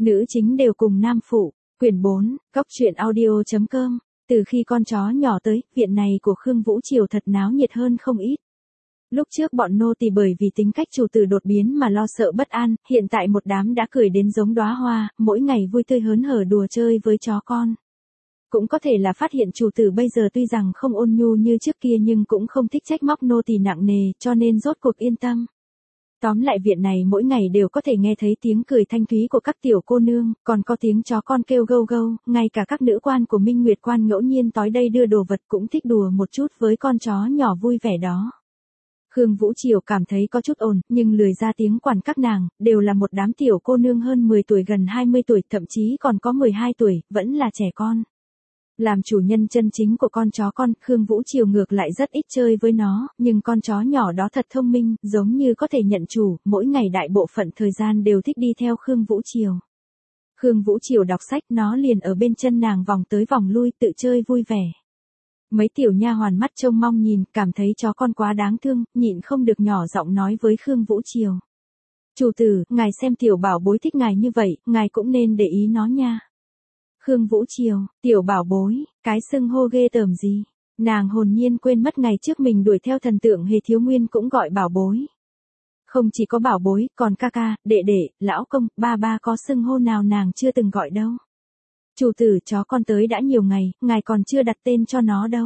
Nữ chính đều cùng nam phụ. Quyển 4, Cốc truyện audio.com. Từ khi con chó nhỏ tới, viện này của Khương Vũ Triều thật náo nhiệt hơn không ít. Lúc trước bọn nô tỳ bởi vì tính cách chủ tử đột biến mà lo sợ bất an, hiện tại một đám đã cười đến giống đóa hoa, mỗi ngày vui tươi hớn hở đùa chơi với chó con. Cũng có thể là phát hiện chủ tử bây giờ tuy rằng không ôn nhu như trước kia nhưng cũng không thích trách móc nô tỳ nặng nề, cho nên rốt cuộc yên tâm. Tóm lại viện này mỗi ngày đều có thể nghe thấy tiếng cười thanh thúy của các tiểu cô nương, còn có tiếng chó con kêu gâu gâu, ngay cả các nữ quan của Minh Nguyệt quan ngẫu nhiên tối đây đưa đồ vật cũng thích đùa một chút với con chó nhỏ vui vẻ đó. Khương Vũ Triều cảm thấy có chút ồn, nhưng lười ra tiếng quản các nàng, đều là một đám tiểu cô nương hơn 10 tuổi gần 20 tuổi, thậm chí còn có 12 tuổi, vẫn là trẻ con. Làm chủ nhân chân chính của con chó con, Khương Vũ Triều ngược lại rất ít chơi với nó, nhưng con chó nhỏ đó thật thông minh, giống như có thể nhận chủ, mỗi ngày đại bộ phận thời gian đều thích đi theo Khương Vũ Triều. Khương Vũ Triều đọc sách, nó liền ở bên chân nàng vòng tới vòng lui tự chơi vui vẻ. Mấy tiểu nha hoàn mắt trông mong nhìn, cảm thấy chó con quá đáng thương, nhịn không được nhỏ giọng nói với Khương Vũ Triều. Chủ tử, ngài xem tiểu bảo bối thích ngài như vậy, ngài cũng nên để ý nó nha. Khương Vũ Triều, tiểu bảo bối, cái xưng hô ghê tởm gì. Nàng hồn nhiên quên mất ngày trước mình đuổi theo thần tượng Hề Thiếu Nguyên cũng gọi bảo bối. Không chỉ có bảo bối, còn ca ca, đệ đệ, lão công, ba ba có xưng hô nào nàng chưa từng gọi đâu. Chủ tử, chó con tới đã nhiều ngày, ngài còn chưa đặt tên cho nó đâu.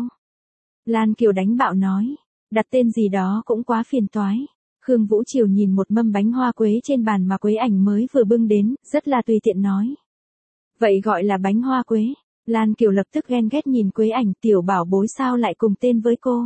Lan Kiều đánh bạo nói, đặt tên gì đó cũng quá phiền toái. Khương Vũ Triều nhìn một mâm bánh hoa quế trên bàn mà Quế Ảnh mới vừa bưng đến, rất là tùy tiện nói. Vậy gọi là bánh hoa quế. Lan Kiều lập tức ghen ghét nhìn Quế Ảnh, tiểu bảo bối sao lại cùng tên với cô.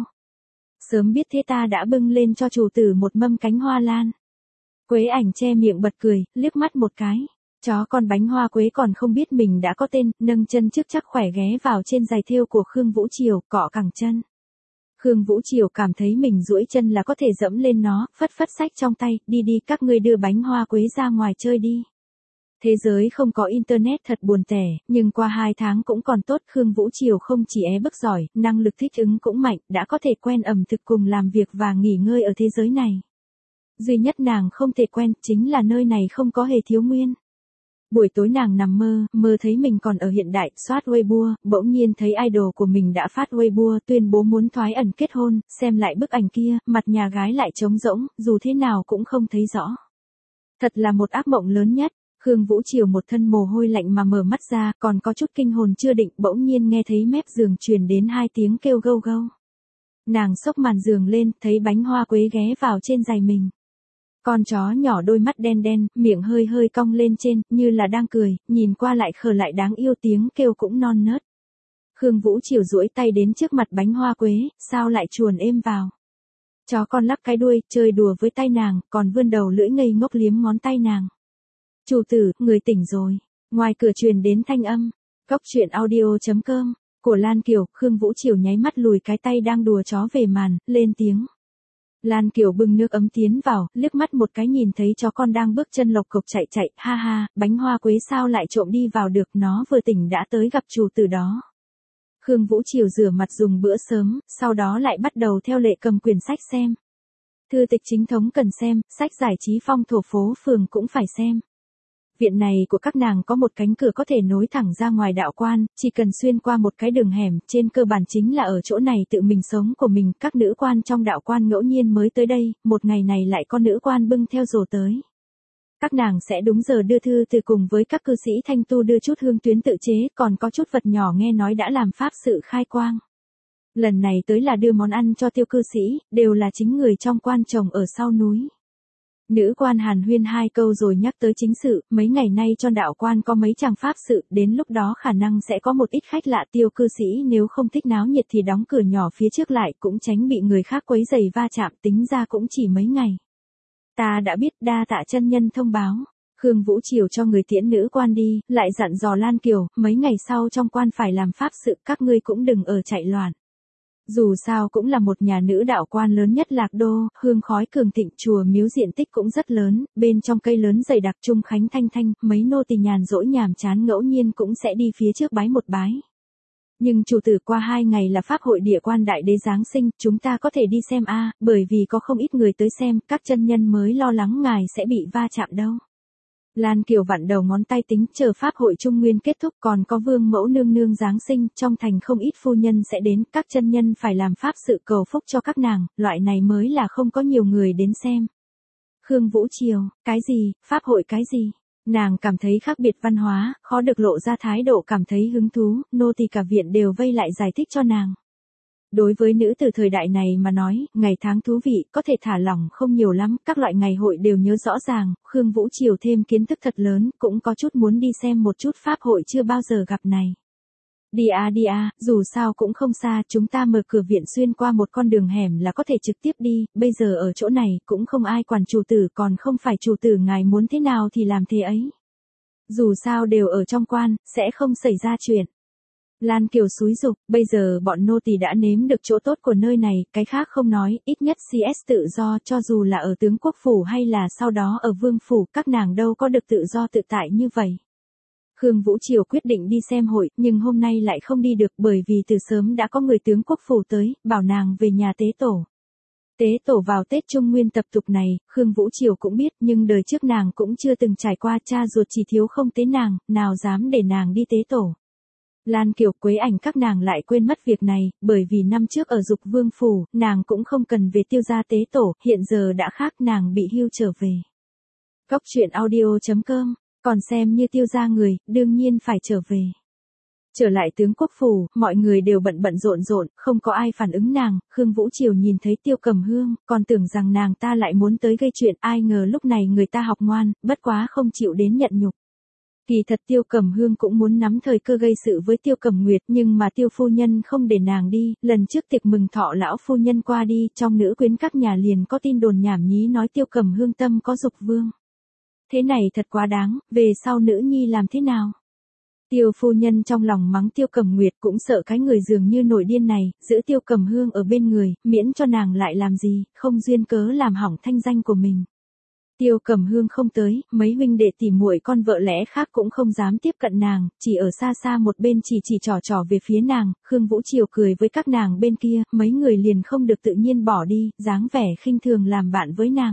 Sớm biết thế ta đã bưng lên cho chủ tử một mâm cánh hoa lan. Quế Ảnh che miệng bật cười, liếc mắt một cái. Chó con bánh hoa quế còn không biết mình đã có tên, nâng chân trước chắc khỏe ghé vào trên giày thêu của Khương Vũ Triều, cọ cẳng chân. Khương Vũ Triều cảm thấy mình duỗi chân là có thể dẫm lên nó, phất phất sách trong tay, đi đi các ngươi đưa bánh hoa quế ra ngoài chơi đi. Thế giới không có internet thật buồn tẻ, nhưng qua 2 tháng cũng còn tốt. Khương Vũ Triều không chỉ bức giỏi, năng lực thích ứng cũng mạnh, đã có thể quen ẩm thực cùng làm việc và nghỉ ngơi ở thế giới này. Duy nhất nàng không thể quen chính là nơi này không có Hề Thiếu Nguyên. Buổi tối nàng nằm mơ thấy mình còn ở hiện đại, soát Weibo, bỗng nhiên thấy idol của mình đã phát Weibo tuyên bố muốn thoái ẩn kết hôn, xem lại bức ảnh kia, mặt nhà gái lại trống rỗng, dù thế nào cũng không thấy rõ. Thật là một ác mộng lớn nhất. Khương Vũ Triều một thân mồ hôi lạnh mà mở mắt ra, còn có chút kinh hồn chưa định, bỗng nhiên nghe thấy mép giường truyền đến 2 tiếng kêu gâu gâu. Nàng xốc màn giường lên, thấy bánh hoa quế ghé vào trên giày mình. Con chó nhỏ đôi mắt đen đen, miệng hơi hơi cong lên trên, như là đang cười, nhìn qua lại khờ lại đáng yêu, tiếng kêu cũng non nớt. Khương Vũ Triều duỗi tay đến trước mặt bánh hoa quế, sao lại chuồn êm vào. Chó con lắc cái đuôi, chơi đùa với tay nàng, còn vươn đầu lưỡi ngây ngốc liếm ngón tay nàng. Chủ tử, người tỉnh rồi. Ngoài cửa truyền đến thanh âm. Cốc truyện audio.com. Của Lan Kiều. Khương Vũ Triều nháy mắt lùi cái tay đang đùa chó về màn, lên tiếng. Lan Kiều bưng nước ấm tiến vào, liếc mắt một cái nhìn thấy chó con đang bước chân lộc cộc chạy chạy, ha ha, bánh hoa quế sao lại trộm đi vào được, nó vừa tỉnh đã tới gặp chủ tử đó. Khương Vũ Triều rửa mặt dùng bữa sớm, sau đó lại bắt đầu theo lệ cầm quyển sách xem. Thư tịch chính thống cần xem, sách giải trí phong thổ phố phường cũng phải xem. Viện này của các nàng có một cánh cửa có thể nối thẳng ra ngoài đạo quan, chỉ cần xuyên qua một cái đường hẻm, trên cơ bản chính là ở chỗ này tự mình sống của mình. Các nữ quan trong đạo quan ngẫu nhiên mới tới đây, một ngày này lại có nữ quan bưng theo rổ tới. Các nàng sẽ đúng giờ đưa thư từ cùng với các cư sĩ thanh tu đưa chút hương tuyến tự chế, còn có chút vật nhỏ nghe nói đã làm pháp sự khai quang. Lần này tới là đưa món ăn cho tiêu cư sĩ, đều là chính người trong quan trồng ở sau núi. Nữ quan hàn huyên 2 câu rồi nhắc tới chính sự, mấy ngày nay cho đạo quan có mấy chàng pháp sự, đến lúc đó khả năng sẽ có một ít khách lạ. Tiêu cư sĩ nếu không thích náo nhiệt thì đóng cửa nhỏ phía trước lại, cũng tránh bị người khác quấy rầy va chạm, tính ra cũng chỉ mấy ngày. Ta đã biết, đa tạ chân nhân thông báo. Khương Vũ Triều cho người tiễn nữ quan đi, lại dặn dò Lan Kiều, mấy ngày sau trong quan phải làm pháp sự, các ngươi cũng đừng ở chạy loạn. Dù sao cũng là một nhà nữ đạo quan lớn nhất Lạc Đô, hương khói cường thịnh, chùa miếu diện tích cũng rất lớn, bên trong cây lớn dày đặc trung khánh thanh thanh, mấy nô tỳ nhàn rỗi nhàm chán ngẫu nhiên cũng sẽ đi phía trước bái một bái. Nhưng chủ tử qua 2 ngày là pháp hội địa quan đại đế Giáng sinh, chúng ta có thể đi xem bởi vì có không ít người tới xem, các chân nhân mới lo lắng ngài sẽ bị va chạm đâu. Lan Kiều vặn đầu ngón tay tính chờ pháp hội Trung Nguyên kết thúc còn có vương mẫu nương nương Giáng sinh, trong thành không ít phu nhân sẽ đến, các chân nhân phải làm pháp sự cầu phúc cho các nàng, loại này mới là không có nhiều người đến xem. Khương Vũ Triều, cái gì, pháp hội cái gì? Nàng cảm thấy khác biệt văn hóa, khó được lộ ra thái độ cảm thấy hứng thú, nô tỳ cả viện đều vây lại giải thích cho nàng. Đối với nữ từ thời đại này mà nói, ngày tháng thú vị, có thể thả lỏng không nhiều lắm, các loại ngày hội đều nhớ rõ ràng, Khương Vũ Triều thêm kiến thức thật lớn, cũng có chút muốn đi xem một chút pháp hội chưa bao giờ gặp này. Đi à, dù sao cũng không xa, chúng ta mở cửa viện xuyên qua một con đường hẻm là có thể trực tiếp đi, bây giờ ở chỗ này, cũng không ai quản chủ tử, còn không phải chủ tử ngài muốn thế nào thì làm thế ấy. Dù sao đều ở trong quan, sẽ không xảy ra chuyện. Lan Kiều xúi giục, bây giờ bọn nô tỳ đã nếm được chỗ tốt của nơi này, cái khác không nói, ít nhất CS tự do, cho dù là ở tướng quốc phủ hay là sau đó ở vương phủ, các nàng đâu có được tự do tự tại như vậy. Khương Vũ Triều quyết định đi xem hội, nhưng hôm nay lại không đi được bởi vì từ sớm đã có người tướng quốc phủ tới, bảo nàng về nhà tế tổ. Tế tổ vào Tết Trung Nguyên tập tục này, Khương Vũ Triều cũng biết nhưng đời trước nàng cũng chưa từng trải qua, cha ruột chỉ thiếu không tế nàng, nào dám để nàng đi tế tổ. Lan Kiều Quế Ảnh các nàng lại quên mất việc này, bởi vì năm trước ở Dục Vương phủ, nàng cũng không cần về Tiêu gia tế tổ, hiện giờ đã khác, nàng bị hưu trở về. Góc truyện audio.com, còn xem như Tiêu gia người, đương nhiên phải trở về. Trở lại tướng quốc phủ, mọi người đều bận rộn, không có ai phản ứng nàng, Khương Vũ Triều nhìn thấy Tiêu Cầm Hương, còn tưởng rằng nàng ta lại muốn tới gây chuyện, ai ngờ lúc này người ta học ngoan, bất quá không chịu đến nhận nhục. Kỳ thật Tiêu Cầm Hương cũng muốn nắm thời cơ gây sự với Tiêu Cầm Nguyệt, nhưng mà Tiêu phu nhân không để nàng đi, lần trước tiệc mừng thọ lão phu nhân qua đi, trong nữ quyến các nhà liền có tin đồn nhảm nhí nói Tiêu Cầm Hương tâm có dục vương. Thế này thật quá đáng, về sau nữ nhi làm thế nào? Tiêu phu nhân trong lòng mắng Tiêu Cầm Nguyệt, cũng sợ cái người dường như nổi điên này, giữ Tiêu Cầm Hương ở bên người, miễn cho nàng lại làm gì, không duyên cớ làm hỏng thanh danh của mình. Tiêu Cầm Hương không tới, mấy huynh đệ tỉ muội con vợ lẽ khác cũng không dám tiếp cận nàng, chỉ ở xa xa một bên chỉ trò về phía nàng, Khương Vũ Triều cười với các nàng bên kia, mấy người liền không được tự nhiên bỏ đi, dáng vẻ khinh thường làm bạn với nàng.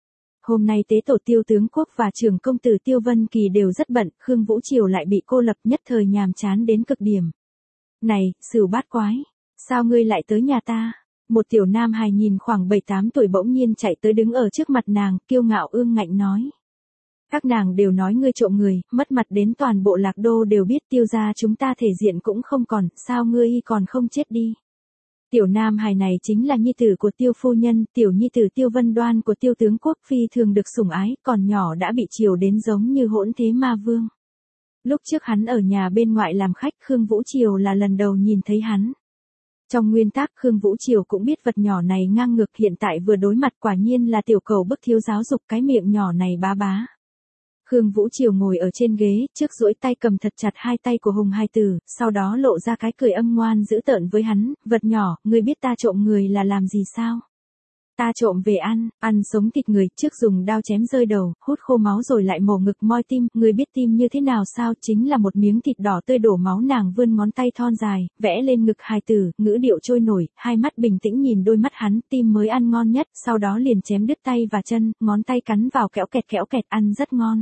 Hôm nay tế tổ Tiêu tướng quốc và trưởng công tử Tiêu Vân Kỳ đều rất bận, Khương Vũ Triều lại bị cô lập, nhất thời nhàm chán đến cực điểm. Này, Sửu Bát Quái, sao ngươi lại tới nhà ta? Một tiểu nam hài nhìn khoảng 7-8 tuổi bỗng nhiên chạy tới đứng ở trước mặt nàng, kiêu ngạo ương ngạnh nói. Các nàng đều nói ngươi trộm người, mất mặt đến toàn bộ Lạc Đô đều biết, Tiêu gia chúng ta thể diện cũng không còn, sao ngươi còn không chết đi? Tiểu nam hài này chính là nhi tử của Tiêu phu nhân, tiểu nhi tử Tiêu Vân Đoan của Tiêu tướng quốc, phi thường được sủng ái, còn nhỏ đã bị chiều đến giống như hỗn thế ma vương. Lúc trước hắn ở nhà bên ngoại làm khách, Khương Vũ Triều là lần đầu nhìn thấy hắn. Trong nguyên tắc Khương Vũ Triều cũng biết vật nhỏ này ngang ngược, hiện tại vừa đối mặt quả nhiên là tiểu cầu bức thiếu giáo dục, cái miệng nhỏ này bá. Khương Vũ Triều ngồi ở trên ghế, trước duỗi tay cầm thật chặt hai tay của Hùng Hai Tử, sau đó lộ ra cái cười âm ngoan dữ tợn với hắn, vật nhỏ, ngươi biết ta trộm người là làm gì sao? Ta trộm về ăn sống thịt người, trước dùng dao chém rơi đầu, hút khô máu rồi lại mổ ngực moi tim, ngươi biết tim như thế nào sao? Chính là một miếng thịt đỏ tươi đổ máu. Nàng vươn ngón tay thon dài, vẽ lên ngực Hài Tử, ngữ điệu trôi nổi, hai mắt bình tĩnh nhìn đôi mắt hắn, tim mới ăn ngon nhất, sau đó liền chém đứt tay và chân, ngón tay cắn vào kẽo kẹt, ăn rất ngon.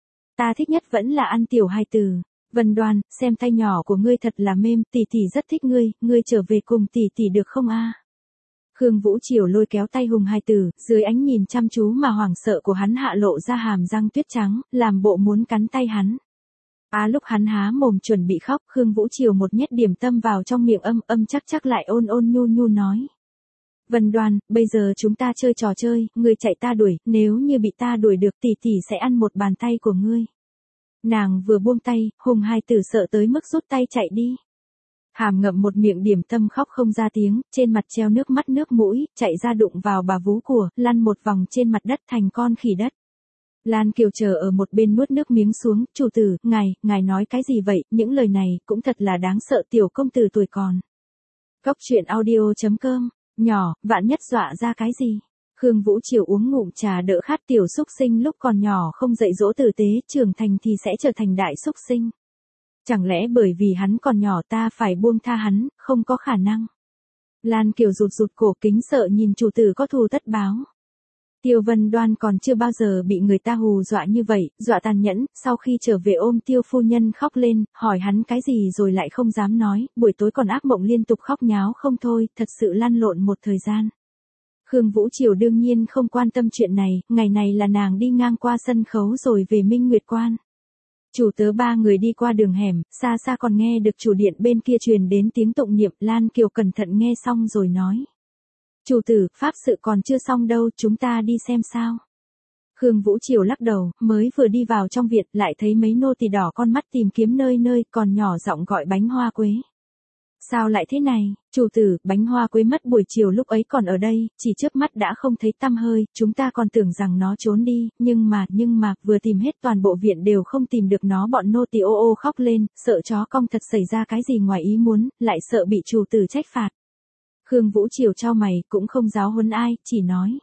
Ta thích nhất vẫn là ăn tiểu Hài Tử. Vân Đoan, xem tay nhỏ của ngươi thật là mềm, tỷ rất thích ngươi trở về cùng tỷ được không a? Khương Vũ Triều lôi kéo tay Hùng Hai Tử, dưới ánh nhìn chăm chú mà hoảng sợ của hắn hạ lộ ra hàm răng tuyết trắng, làm bộ muốn cắn tay hắn. Lúc hắn há mồm chuẩn bị khóc, Khương Vũ Triều một nhét điểm tâm vào trong miệng âm chắc lại ôn nhu nói. Vân Đoan, bây giờ chúng ta chơi trò chơi, ngươi chạy ta đuổi, nếu như bị ta đuổi được tỷ sẽ ăn một bàn tay của ngươi. Nàng vừa buông tay, Hùng Hai Tử sợ tới mức rút tay chạy đi. Hàm ngậm một miệng điểm tâm khóc không ra tiếng, trên mặt treo nước mắt nước mũi, chạy ra đụng vào bà vú của, lăn một vòng trên mặt đất thành con khỉ đất. Lan Kiều chờ ở một bên nuốt nước miếng xuống, chủ tử, ngài nói cái gì vậy, những lời này cũng thật là đáng sợ, tiểu công tử tuổi còn. Góc truyện audio.com, nhỏ, vạn nhất dọa ra cái gì? Khương Vũ Triều uống ngụm trà đỡ khát, tiểu xúc sinh lúc còn nhỏ không dạy dỗ tử tế, trưởng thành thì sẽ trở thành đại xúc sinh. Chẳng lẽ bởi vì hắn còn nhỏ ta phải buông tha hắn, không có khả năng. Lan Kiều rụt cổ, kính sợ nhìn chủ tử có thù tất báo. Tiêu Vân Đoan còn chưa bao giờ bị người ta hù dọa như vậy, dọa tàn nhẫn, sau khi trở về ôm Tiêu phu nhân khóc lên, hỏi hắn cái gì rồi lại không dám nói, buổi tối còn ác mộng liên tục khóc nháo không thôi, thật sự lăn lộn một thời gian. Khương Vũ Triều đương nhiên không quan tâm chuyện này, ngày này là nàng đi ngang qua sân khấu rồi về Minh Nguyệt Quan. Chủ tớ ba người đi qua đường hẻm, xa xa còn nghe được chủ điện bên kia truyền đến tiếng tụng niệm, Lan Kiều cẩn thận nghe xong rồi nói. Chủ tử, pháp sự còn chưa xong đâu, chúng ta đi xem sao. Khương Vũ Triều lắc đầu, mới vừa đi vào trong viện, lại thấy mấy nô tỳ đỏ con mắt tìm kiếm nơi nơi, còn nhỏ giọng gọi Bánh Hoa Quế. Sao lại thế này, chủ tử, Bánh Hoa Quế mất buổi chiều lúc ấy còn ở đây, chỉ chớp mắt đã không thấy tăm hơi, chúng ta còn tưởng rằng nó trốn đi, nhưng mà, vừa tìm hết toàn bộ viện đều không tìm được nó, bọn nô tỳ ô ô khóc lên, sợ chó cong thật xảy ra cái gì ngoài ý muốn, lại sợ bị chủ tử trách phạt. Khương Vũ Triều chau mày, cũng không giáo huấn ai, chỉ nói.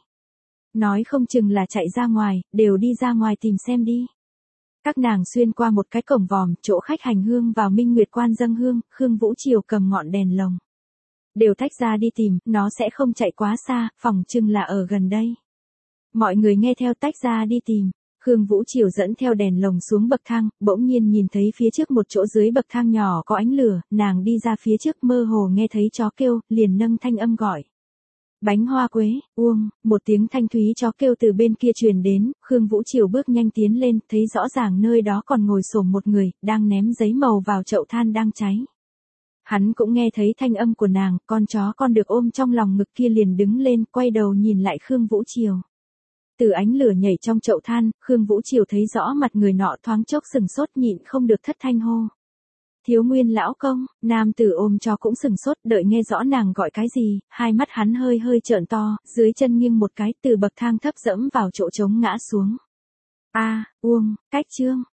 Nói không chừng là chạy ra ngoài, đều đi ra ngoài tìm xem đi. Các nàng xuyên qua một cái cổng vòm, chỗ khách hành hương vào Minh Nguyệt Quan dâng hương, Khương Vũ Triều cầm ngọn đèn lồng. Đều tách ra đi tìm, nó sẽ không chạy quá xa, phỏng chừng là ở gần đây. Mọi người nghe theo tách ra đi tìm. Khương Vũ Triều dẫn theo đèn lồng xuống bậc thang, bỗng nhiên nhìn thấy phía trước một chỗ dưới bậc thang nhỏ có ánh lửa, nàng đi ra phía trước mơ hồ nghe thấy chó kêu, liền nâng thanh âm gọi. Bánh Hoa Quế, uông, một tiếng thanh thúy chó kêu từ bên kia truyền đến, Khương Vũ Triều bước nhanh tiến lên, thấy rõ ràng nơi đó còn ngồi xổm một người, đang ném giấy màu vào chậu than đang cháy. Hắn cũng nghe thấy thanh âm của nàng, con chó con được ôm trong lòng ngực kia liền đứng lên, quay đầu nhìn lại Khương Vũ Triều. Từ ánh lửa nhảy trong chậu than, Khương Vũ Triều thấy rõ mặt người nọ thoáng chốc sừng sốt nhịn không được thất thanh hô. Thiếu Nguyên lão công, nam tử ôm chó cũng sừng sốt đợi nghe rõ nàng gọi cái gì, hai mắt hắn hơi hơi trợn to, dưới chân nghiêng một cái từ bậc thang thấp dẫm vào chỗ trống ngã xuống. Uông, cách chương.